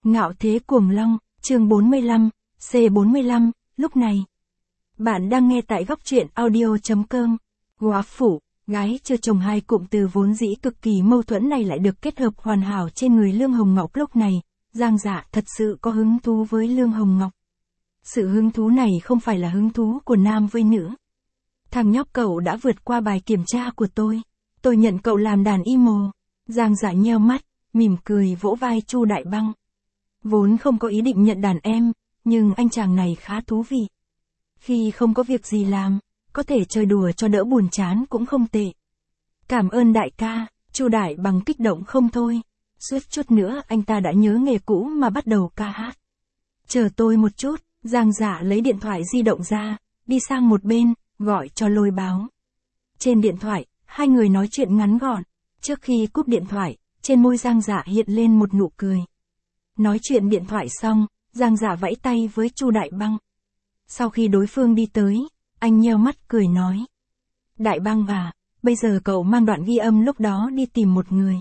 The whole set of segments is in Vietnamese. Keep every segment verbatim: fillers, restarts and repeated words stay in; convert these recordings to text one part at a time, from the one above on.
Ngạo thế cuồng long, chương bốn mươi lăm, C bốn mươi lăm, lúc này. Bạn đang nghe tại góc truyện audio.com. Góa phủ, gái chưa chồng hai cụm từ vốn dĩ cực kỳ mâu thuẫn này lại được kết hợp hoàn hảo trên người Lương Hồng Ngọc lúc này. Giang Dạ thật sự có hứng thú với Lương Hồng Ngọc. Sự hứng thú này không phải là hứng thú của nam với nữ. Thằng nhóc cậu đã vượt qua bài kiểm tra của tôi. Tôi nhận cậu làm đàn emo. Giang Dạ nheo mắt, mỉm cười vỗ vai Chu Đại Băng. Vốn không có ý định nhận đàn em, nhưng anh chàng này khá thú vị. Khi không có việc gì làm, có thể chơi đùa cho đỡ buồn chán cũng không tệ. Cảm ơn đại ca, Chu Đại Bằng kích động không thôi. Suýt chút nữa anh ta đã nhớ nghề cũ mà bắt đầu ca hát. Chờ tôi một chút, Giang Dạ lấy điện thoại di động ra, đi sang một bên, gọi cho Lôi Báo. Trên điện thoại, hai người nói chuyện ngắn gọn. Trước khi cúp điện thoại, trên môi Giang Dạ hiện lên một nụ cười. Nói chuyện điện thoại xong, Giang Dạ vẫy tay với Chu Đại Băng. Sau khi đối phương đi tới, anh nheo mắt cười nói. Đại Băng à, bây giờ cậu mang đoạn ghi âm lúc đó đi tìm một người.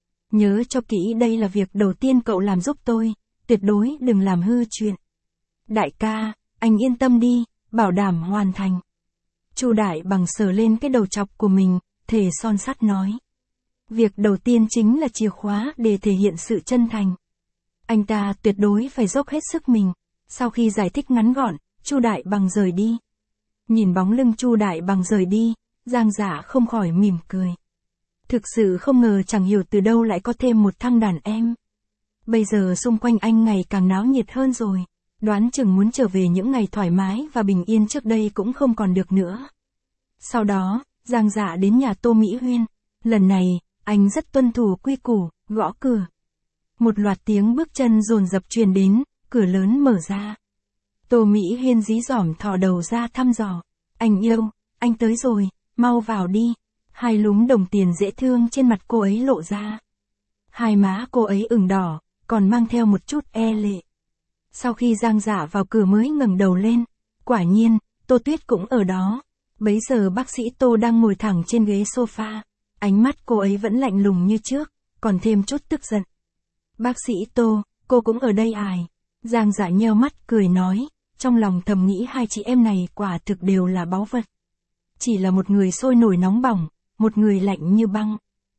Nhớ cho kỹ đây là việc đầu tiên cậu làm giúp tôi, tuyệt đối đừng làm hư chuyện. Đại ca, anh yên tâm đi, bảo đảm hoàn thành. Chu Đại Bằng sờ lên cái đầu chọc của mình, thề son sắt nói. Việc đầu tiên chính là chìa khóa để thể hiện sự chân thành. Anh ta tuyệt đối phải dốc hết sức mình. Sau khi giải thích ngắn gọn, Chu Đại Bằng rời đi. Nhìn bóng lưng Chu Đại Bằng rời đi, Giang Dạ không khỏi mỉm cười. Thực sự không ngờ chẳng hiểu từ đâu lại có thêm một thằng đàn em. Bây giờ xung quanh anh ngày càng náo nhiệt hơn rồi. Đoán chừng muốn trở về những ngày thoải mái và bình yên trước đây cũng không còn được nữa. Sau đó, Giang Dạ đến nhà Tô Mỹ Huyên. Lần này, anh rất tuân thủ quy củ, gõ cửa. Một loạt tiếng bước chân dồn dập truyền đến, cửa lớn mở ra. Tô Mỹ Huyên dí dỏm thò đầu ra thăm dò. Anh yêu, anh tới rồi, mau vào đi. Hai lúm đồng tiền dễ thương trên mặt cô ấy lộ ra. Hai má cô ấy ửng đỏ, còn mang theo một chút e lệ. Sau khi Giang Dạ vào cửa mới ngẩng đầu lên, quả nhiên, Tô Tuyết cũng ở đó. Bấy giờ bác sĩ Tô đang ngồi thẳng trên ghế sofa. Ánh mắt cô ấy vẫn lạnh lùng như trước, còn thêm chút tức giận. Bác sĩ Tô, cô cũng ở đây ài. Giang Dạ nheo mắt cười nói, trong lòng thầm nghĩ hai chị em này quả thực đều là báu vật. Chỉ là một người sôi nổi nóng bỏng, một người lạnh như băng.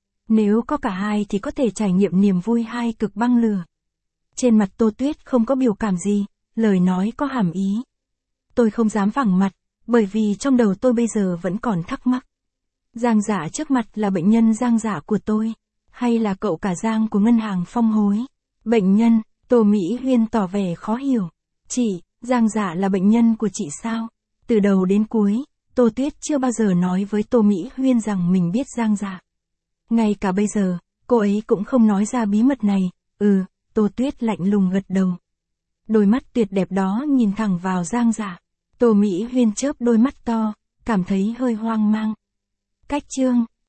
Nếu có cả hai thì có thể trải nghiệm niềm vui hai cực băng lửa. Trên mặt Tô Tuyết không có biểu cảm gì, lời nói có hàm ý. Tôi không dám vẳng mặt, bởi vì trong đầu tôi bây giờ vẫn còn thắc mắc. Giang Dạ trước mặt là bệnh nhân Giang Dạ của tôi, hay là cậu cả Giang của ngân hàng Phong Hối? Bệnh nhân, Tô Mỹ Huyên tỏ vẻ khó hiểu. Chị, Giang Dạ là bệnh nhân của chị sao? Từ đầu đến cuối, Tô Tuyết chưa bao giờ nói với Tô Mỹ Huyên rằng mình biết Giang Dạ. Ngay cả bây giờ, cô ấy cũng không nói ra bí mật này. Ừ, Tô Tuyết lạnh lùng gật đầu. Đôi mắt tuyệt đẹp đó nhìn thẳng vào Giang Dạ. Tô Mỹ Huyên chớp đôi mắt to, cảm thấy hơi hoang mang. Cách chương,